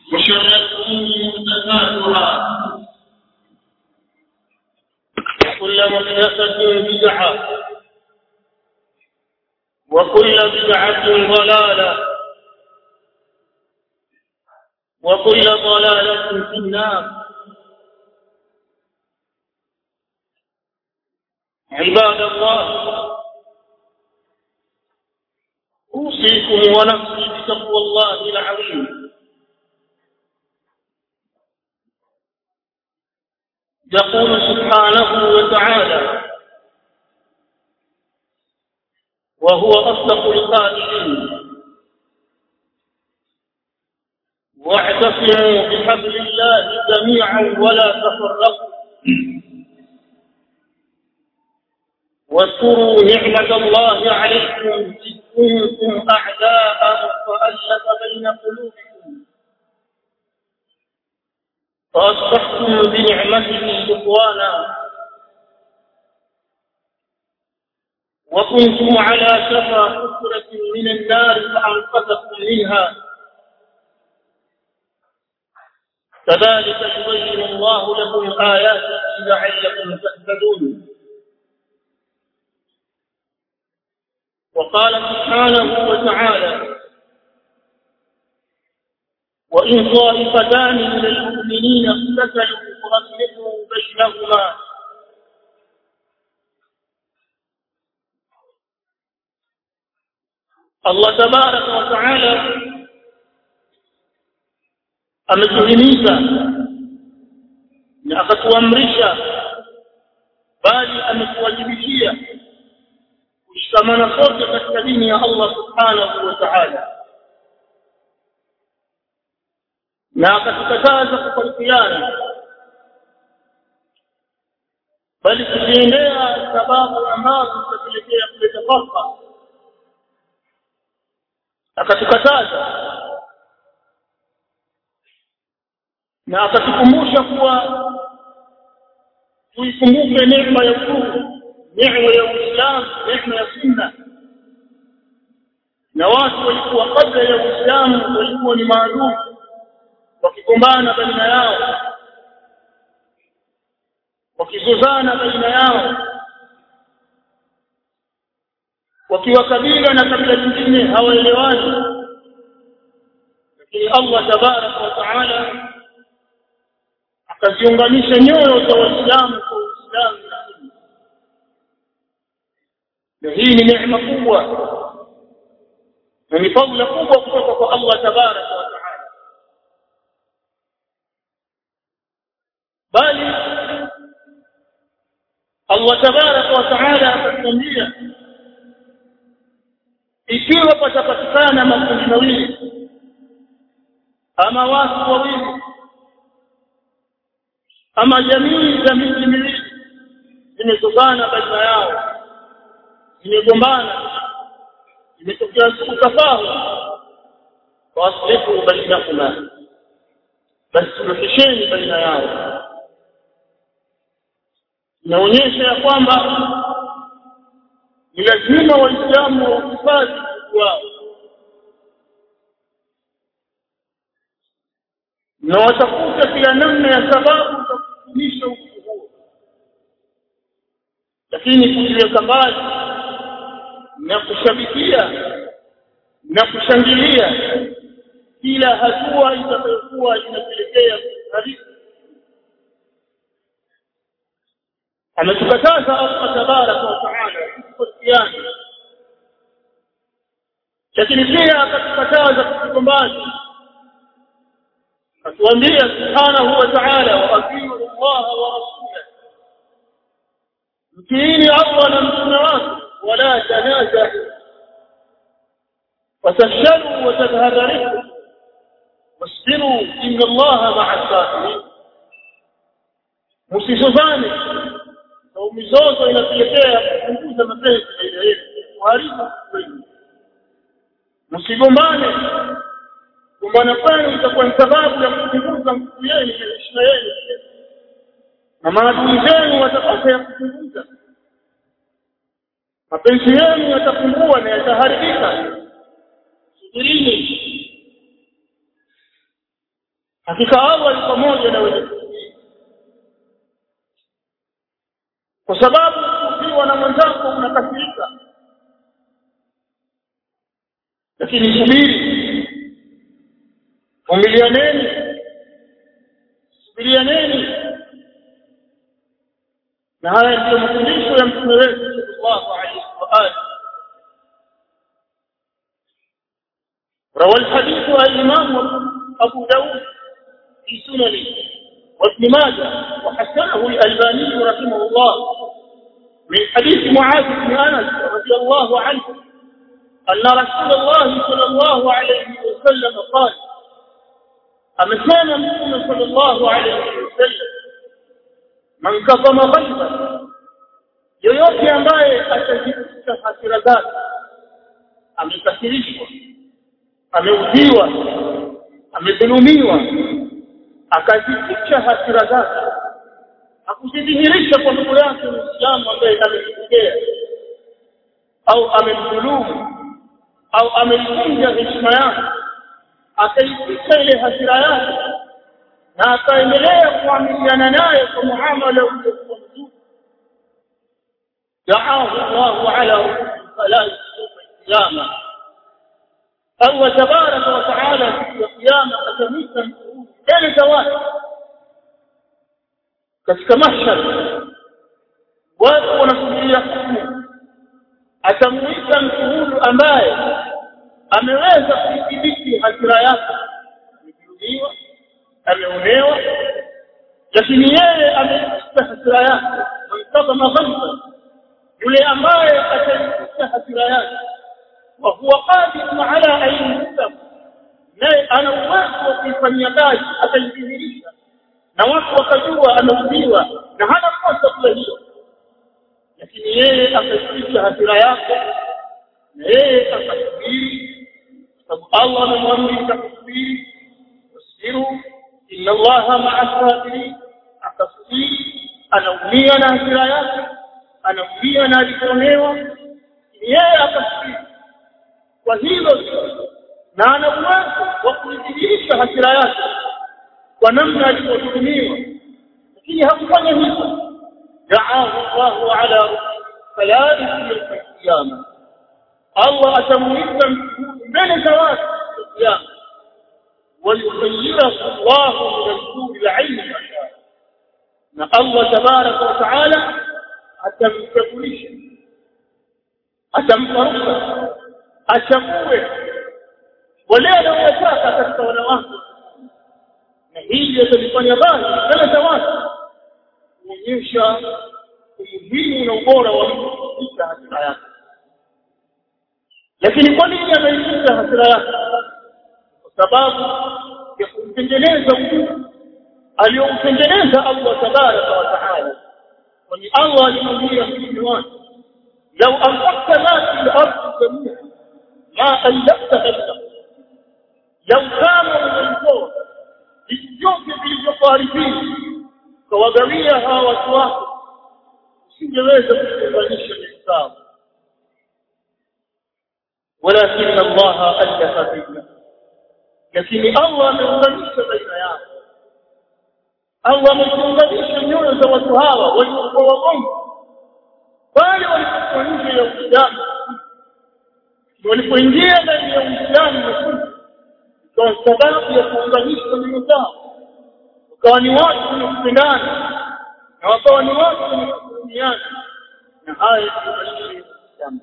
وشر الأمور محدثاتها وكل محدثة بدعة وكل بدعة ضلالة وكل ضلالة في النار. عباد الله، أوصيكم ونفسي بتقوى الله العظيم. يقول سبحانه وتعالى وهو أصدق القائلين: واعتصموا بحبل الله جميعا ولا تفرقوا واذكروا نعمة الله عليكم إذ كنتم أعداء فألف بين قلوبكم فأصبحتم بنعمته إخوانا وكنتم على شفا حفرة من النار فأنقذكم منها كذلك يبين الله لكم آياته لعلكم تهتدون. وقال سبحانه وتعالى: وإن طائفتان من المؤمنين اقتتلوا فأصلحوا بينهما الله تبارك وتعالى ametuhimiza na akatuamrisha, bali ametuwajibishia kushikamana sote katika dini ya Allah subhanahu wa ta'ala, na akatukataza kufarikiana, bali kuziendea sababu ambazo zitapelekea kuleta farqa. Akatukataza na akatukumbusha kuwa tuikumbuke neema ya Mungu, neema ya Uislamu, neema ya Sunna. Na watu walikuwa kabla ya Uislamu walikuwa ni maadui, wakigombana baina yao, wakizozana baina yao, wakiwa kabila na kabila lingine hawaelewani. Lakini Allah tabaraka wa taala akaziunganisha nyoyo za Waislamu kwa Uislamu na Sunna. Na hii ni neema kubwa na ni fadhila kubwa kutoka kwa Allah tabaraka wa taala. Bali Allah tabaraka wa taala akatuambia, ikiwa patapatikana makundi mawili ama watu wawili ama jamii za miji miwili zimezozana baina yao, zimegombana, zimetokea kutofahamu, waslihu bainahuma, basi suluhisheni baina yao. Inaonyesha ya kwamba ni lazima Waislamu wahifadhi wao na watafuta kila namna ya sababu za kudumisha udugu huo, lakini kujiweka mbali na kushabikia na kushangilia kila hatua itakayokuwa inapelekea karibu. Ametukataza Allah tabaraka wa taala kusikiana, lakini pia akatukataza kugombana. Atuambia subhanahu wa ta'ala: wa atiu Allah wa rasulahu, mtiini Allah na mtume wake, wala tanazahu fatafshalu wa tadhhabu rihukum wasbiru inna Allah ma'a as-sabirin. Msizozane, na mizozo inapelekea kupunguza mapenzi baina yenu, kuharibu kwenu. Msigombane, kugombana kwenu itakuwa ni sababu ya kupunguza nguvu yenu na heshima yenu, na maadui zenu watapata ya kupunguza, mapenzi yenu yatapungua na yataharibika. 20 hakika Allah ni pamoja na wenye kusubiri. Kwa sababu ukiwa na mwenzako unakasirika, lakini subiri, vumilianeni, subirianeni. Na haya ndio mafundisho ya Mtume wetu sallallahu alayhi wa alihi. روى الحديث الإمام أبو داود في سننه وابن ماجه وحسنه الألباني رحمه الله من حديث معاذ بن أنس رضي الله عنه أن رسول الله صلى الله عليه وسلم قال: أمسان مسلم صلى الله عليه وسلم من كظم غيظا yoyote ambaye atajificha hasira zake, amekasirishwa, ameudhiwa, amedhulumiwa, akazificha hasira zake, hakuzidhihirisha kwa ndugu yake Muislamu ambaye amemkosea au amemdhulumu au amemvunja heshima yake, akaificha ile hasira yake na akaendelea kuamiliana naye kwa muamala uliokuwa mzuri, da'ahu Allahu ala salati al-qiyama. Allah tabaraka wa taala siku ya kiyama atamwita mtu mbele za watu katika mahshar, watu wanasubiria hukumu. Atamwita mtu huyu ambaye ameweza kudhibiti hasira yake, amedhulumiwa, ameonewa, lakini yeye ameficha hasira yake. Mkadhama ghaiza, yule ambaye ataificha hasira yake, wa huwa qadir ala ayyuhum, naye ana uwezo wa kuifanyia kazi, ataidhihirisha na watu wakajua ameudhiwa na hana kosa kula hiyo, lakini yeye akaficha hasira yake na yeye akasubiri, sababu Allah amemwamrisha kusubiri. Wasiru inna Allaha ma'a sabirin, akasubiri, anaumia na hasira yake, anaumia na alikonewa, yeye akasubiri kwa hilo, na ana uwezo wa kuidhihirisha hasira yake kwa namna alivyotumiwa, lakini hakufanya hivyo. Da'ahu Allahu ala salati al-qiyama, Allah atamuita mbele za watu kiyama, ويخيره الله من الكون العين مشاء. na Allah tabaraka wa taala atamchagulisha, atamfaruka, achague wale wanaotaka katika wanawake, na hili atalifanya basi mbele za watu kuonyesha umuhimu na ubora wa kuficha hasira yake. Lakini kwa nini ameificha hasira yake? Kwa sababu ya kumtengeneza mtu aliyomtengeneza Allah tabaraka wa taala. Kwani Allah alimwambia mtume wake, law anfaqta ma fi al-ardi jami'an ma allafta baina, law kama ungelitoa vyote vilivyofariki kawagawia hawa watu wako, usingeweza kuunganisha sawa. Walakin Allah allafa baina, lakini Allah ameunganisha baina yao. Allah ameunganisha nyoyo za watu hawa waliokuwa wagonjwa pale walipokuwa nje ya Uislamu, walipoingia ndani ya Uislamu kwa sababu ya kuunganisha nyoyo zao, wakawa ni watu wenye kupendana na wakawa ni watu wenye kuhurumiana. Na haya ni Uislamu.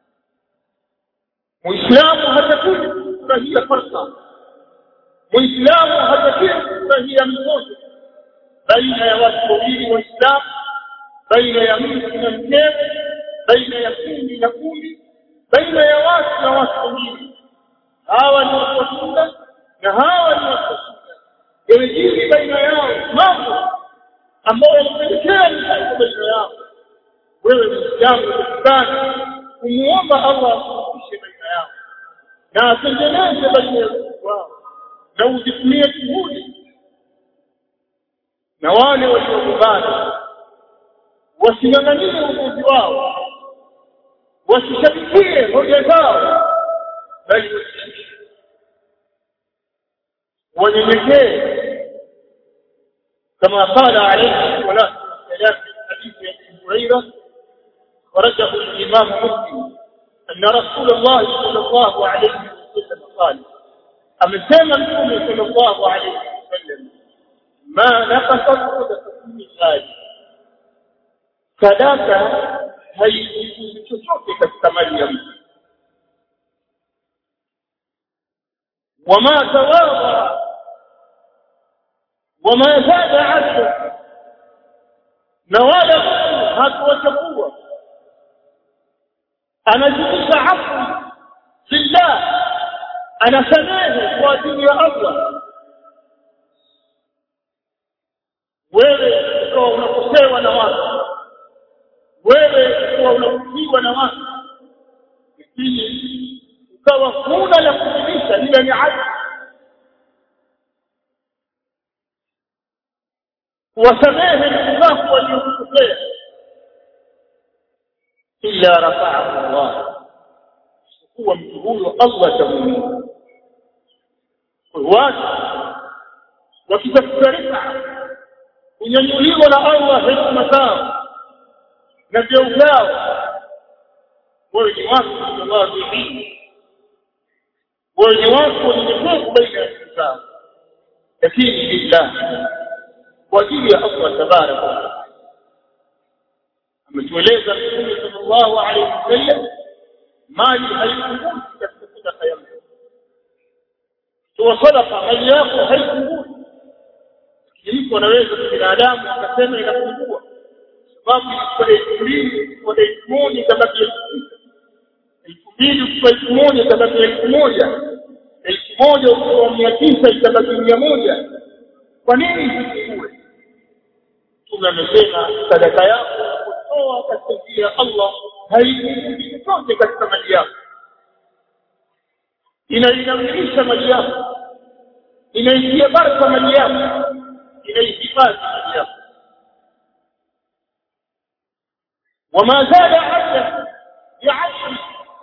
Muislamu hatakiwi kufurahia farsa, Muislamu hatakiwi kufurahia mzozo baina ya watu wawili Waislamu, baina ya mtu na mkewe, baina ya kundi na kundi, baina ya watu na watu wengine. Hawa ni watu wa sunna na hawa ni watu wa sunna. Yawejiri baina yao mambo ambayo yanapelekea mzozo baina yao. Wewe Muislamu utakutana kumuomba Allah asuluhishe baina yao na atengeneze baina ya wao, na uzitumie juhudi na wale waliogombana, wasing'ang'anie uongozi wao, wasishabikie hoja zao, bali wanyenyekee كما قال عليه الصلاة والسلام في حديث أبي هريرة ورجح الإمام مسلم أن رسول الله صلى الله عليه وسلم قال أمسنا النبي صلى الله عليه وسلم ما نقصت صدقة من مال ثلاثة هيئتك الثمانية وما تواضع وما زاد عبد نوال هكذا أنا جلس عفو لله أنا سماه وادي يا الله wewe ukawa unakosewa na watu wewe ukawa unakufiwa na watu lakini ukawa huna la kujulisha ila ni adili wasamehe ndugu zako waliokukosea illa rafa'ahu Allah kuwa mtu huyo Allah tamuinua watu wakitafuta kunyanyuliwa na Allah hekima zao na vyeo vyao wewe ni watu Allah bihi wewe ni watu wenye baina ya zao lakini billah kwa ajili ya Allah tabaraka wa taala ametueleza Mtume sallallahu alayhi wasallam mali haipungui katika sadaka ya mtu toa sadaka mali yako haipungui mtu anaweza binadamu akasema inapungua sababu kwa 2000 kwa 1000 tabaki 2000 kwa 1000 tabaki 1000 1000 kwa 900 itabaki 100 kwa nini isikue tunamesema sadaka yako kutoa katika njia ya Allah haipungui chochote katika mali yako inainamisha mali yako inaingia baraka mali yako inaihifadhi mali yako وما زاد عبدا بعشر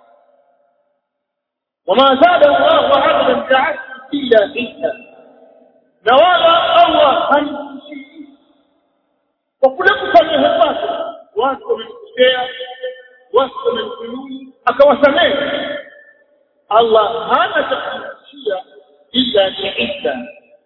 وما زاد الله عبدا بعشر إلا إلا نوالا الله هنشي وكل كفاية هباته واسكم الكفاية واسكم الفنون أكوسمين الله هانا تخشية إلا لعدة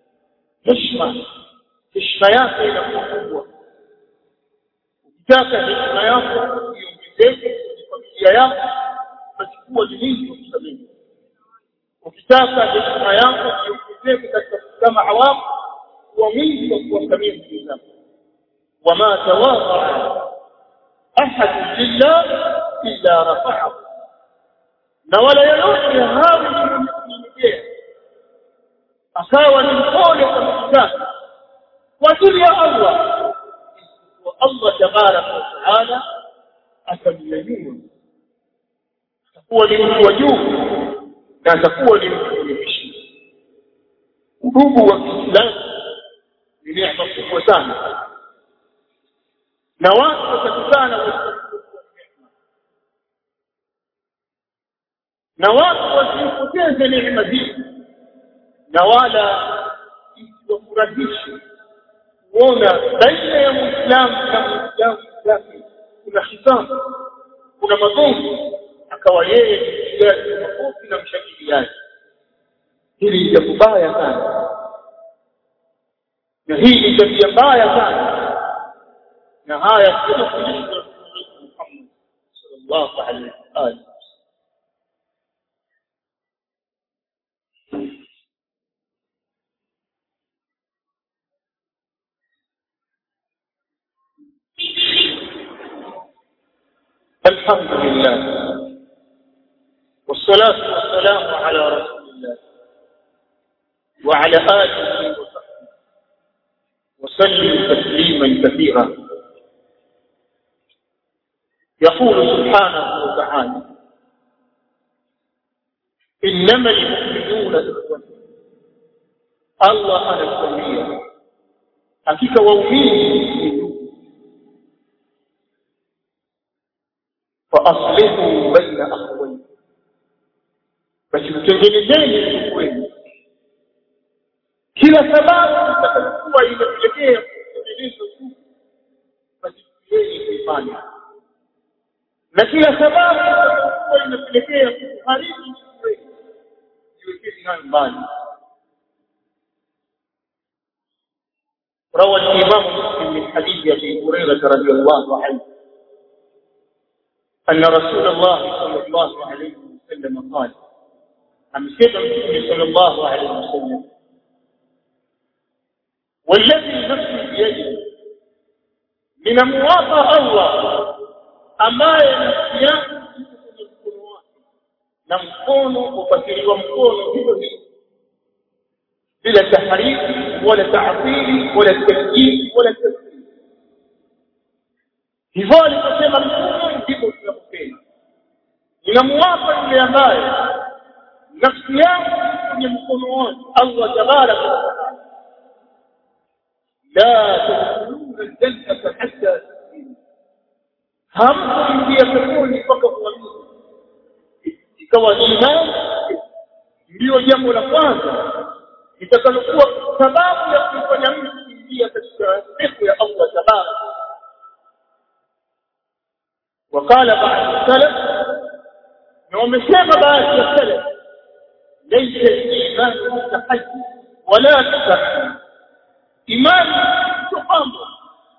heshima yake inakuwa ukitaka heshima yako iongezeke kwa familia yako utachukua juhudi kusamehe ukitaka heshima yako iongezeke katika jamaa wako wa mwingi wa kuwasamehe ndugu zako wama tawadha ahad lillah illa rafa'ahu na wala yoyote hawi mwenye akawa ni mpole kwa mtaka kwa ajili ya Allah wa Allah tabaraka wa taala atamnyanyua atakuwa ni mtu wa juu na atakuwa ni mtu mwenye heshima udugu wa Kiislamu ni neema kubwa sana na watu watakutana na watu wasipoteze neema hizi na wala isiwafurahishe kuona baina ya Muislamu na Muislamu yake kuna hisabu kuna magomvi akawa yeye ndiye makofi na mshangiliaji hili ni jambo baya sana na hii ni tabia mbaya sana na haya sio kufundishwa Muhammad sallallahu alaihi wasallam الحمد لله والصلاة والسلام على رسول الله وعلى آله وصحبه وسلم تسليما كثيرا يقول سبحانه وتعالى إنما المؤمنون إخوة الله أنا السميع حقيقة وأمين فأصلحوا بين أخوين بس mtengenezeni ukweli kila sababu itakayokuwa imepelekea kutengeneza tu basi yeye kuifanya na kila sababu kwa inapelekea kuharibu jiwekeni nayo mbali. روى الإمام مسلم من حديث أبي هريرة رضي الله عنه أن رسول الله صلى الله عليه وسلم قال أمسك النبي صلى الله عليه وسلم والذي نفسي بيده من موافق الله أما ينسيان na mkono kupatiliwa mkono hivyo bila tahriki wala ta'tili wala takyif wala tasdid. Hivyo aliposema mkono ndipo tunapenda ninamwapa yule ambaye nafsi yangu kwenye mkono wake Allah tabaraka wa taala la tadkhuluna al-jannata hatta hamkuingia peponi mpaka muamini. Ikawa imani ndio jambo la kwanza litakalokuwa sababu ya kufanya mtu kuingia katika sifa ya Allah tabaraka. Wakala baadhi salaf na wamesema baadhi ya salaf laysa al-iman tahajjud wala tahajjud, imani sio kwamba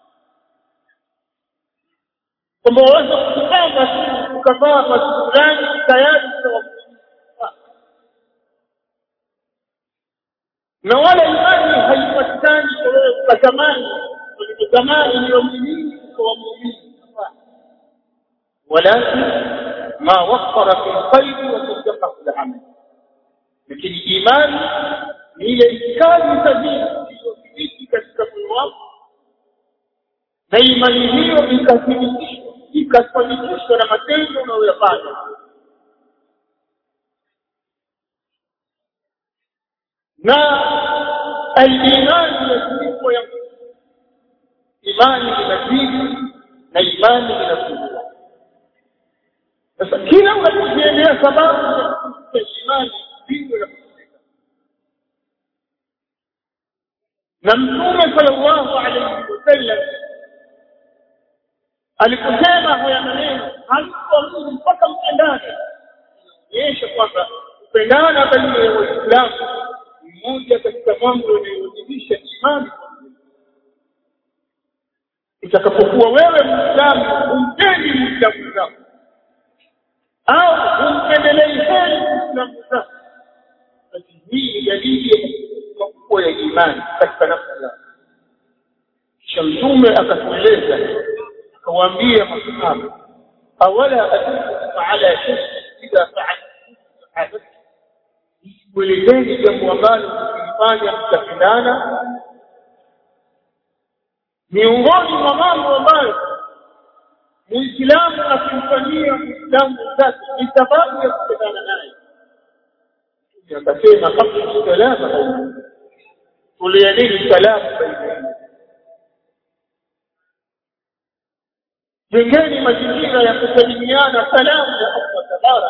waweza kupanga ukavaa masuruali tayari na wala imani haipatikani kwa zamani ndio muumini kwa muumini, walakin ma waffara fi qalbi wa tasdaqa fi al-amal. Lakini imani ni ile itikadi sahihi iliyothibiti katika moyo wako na imani hiyo ikathibitishwa na matendo unayoyafanya. Na al-imani yasifu ya imani inazidi na imani inapungua. Sasa kila unapoendelea sababu ya imani ndio inapotea. Na Mtume sallallahu alayhi wasallam aliposema haya maneno alikuwa mpaka mpendane, inaonyesha kwamba kupendana baina ya Waislamu mmoja katika mambo yanayodhihirisha imani. Itakapokuwa wewe Muislamu umpendi Muislamu wako au umpendelei Muislamu wako, basi hii dalili makubwa ya imani katika nafsi yako. Kisha Mtume akatueleza akawaambia masahaba, awala adullukum ala shay'in idha fa'altum kuelezeni jambo ambalo mkifanya mtapendana. Miongoni mwa mambo ambayo Muislamu akimfanyia Muislamu zake ni sababu ya kupendana naye. Akasema kabla salama tuliadili salamu baina. Jengeni mazingira ya kusalimiana salamu ya Allah tabaraka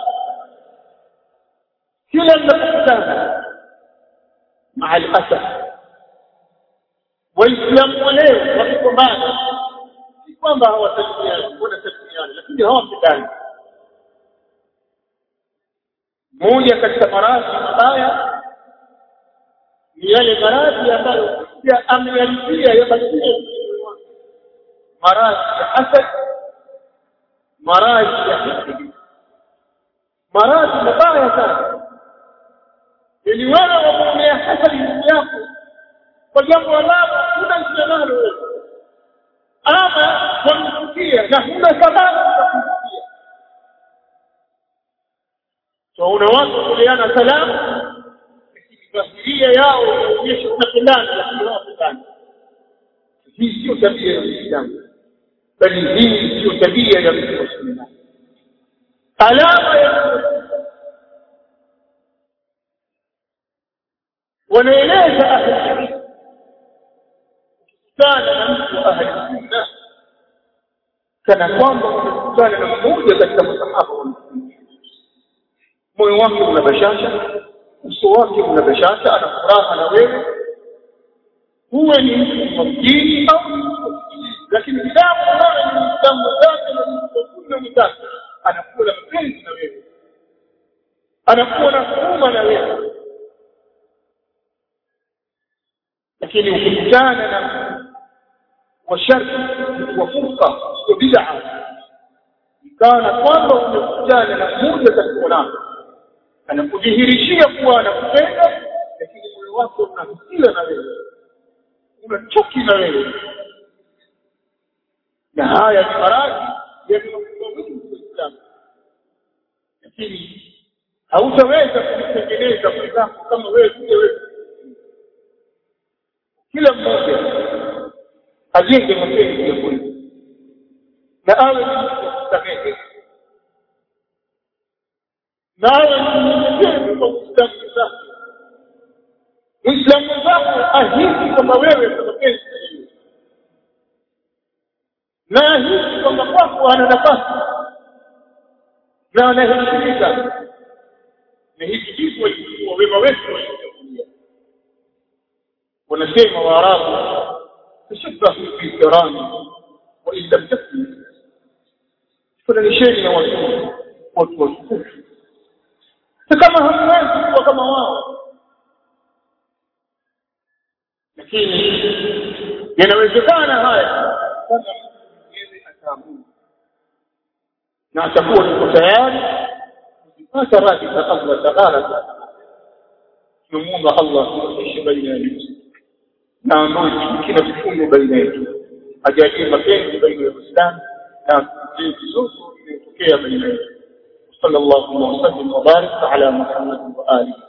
kila mnapokutana. Maa al-asaf Waislamu leo wakikombana si kwamba hawasalimiani, wanasalimiana lakini hawapendani. Moja katika maradhi mabaya ni yale maradhi ambayo pia ameyarudia yabakia maradhi ya hasad, maradhi ya hikma, maradhi mabaya sana. Ili wewe wamuonea hasadi ndugu yako kwa jambo ambalo huna njia nalo wewe, ama kumchukia na huna sababu za kumchukia. So una watu kuliana salamu dhahiria yao inaonyesha unapendana lakini hawapendani. Hii sio tabia ya Uislamu, bali hii sio tabia ya Muislamu. Alama ya wanaeleza ahli sana na mtu ahli sunna kana kwamba unakutana na mmoja katika masahaba wa Mtume. Moyo wake una bashasha, uso wake una bashasha, ana furaha na wewe. Huu uwe ni mjini au lakini bidamu ambayo ni Muislamu zake na sunna mtaki anakuwa na mapenzi na wewe, anakuwa na huruma na wewe. lakini ukikutana na washarti wa furqa sio bid'a, kana kwamba umekutana na mmoja katika nao anakudhihirishia kuwa anakupenda, lakini moyo wako unahusika na wewe, unachuki na wewe, na haya ni maradhi ya Uislamu. Lakini hautaweza kutengeneza mwenzako kama wewe wewe. Kila mmoja ajenge mapenzi ya kweli na awe msamehe, na awe mnyenyekevu kwa Uislamu wake. Muislamu wako ahisi kama wewe kwa mapenzi na ahisi kwamba kwako ana nafasi na anaheshimika. Na hivi ndivyo ilikuwa wema wetu waliokuja. Wanasema Waarabu tashabbahu fi kirami wa in lam takun, fananisheni na watu watukufu kama hamwezi kuwa kama wao. Lakini yanawezekana haya kama yeye ataamua na atakuwa yuko tayari kupata radhi za Allah Ta'ala. Tunamuomba Allah kuishi baina yetu na amani kila kifungo baina yetu, ajalie mapenzi baina ya Uislamu na vitu zote vinatokea baina yetu. Sallallahu alaihi wasallam wa barik ala Muhammad wa alihi.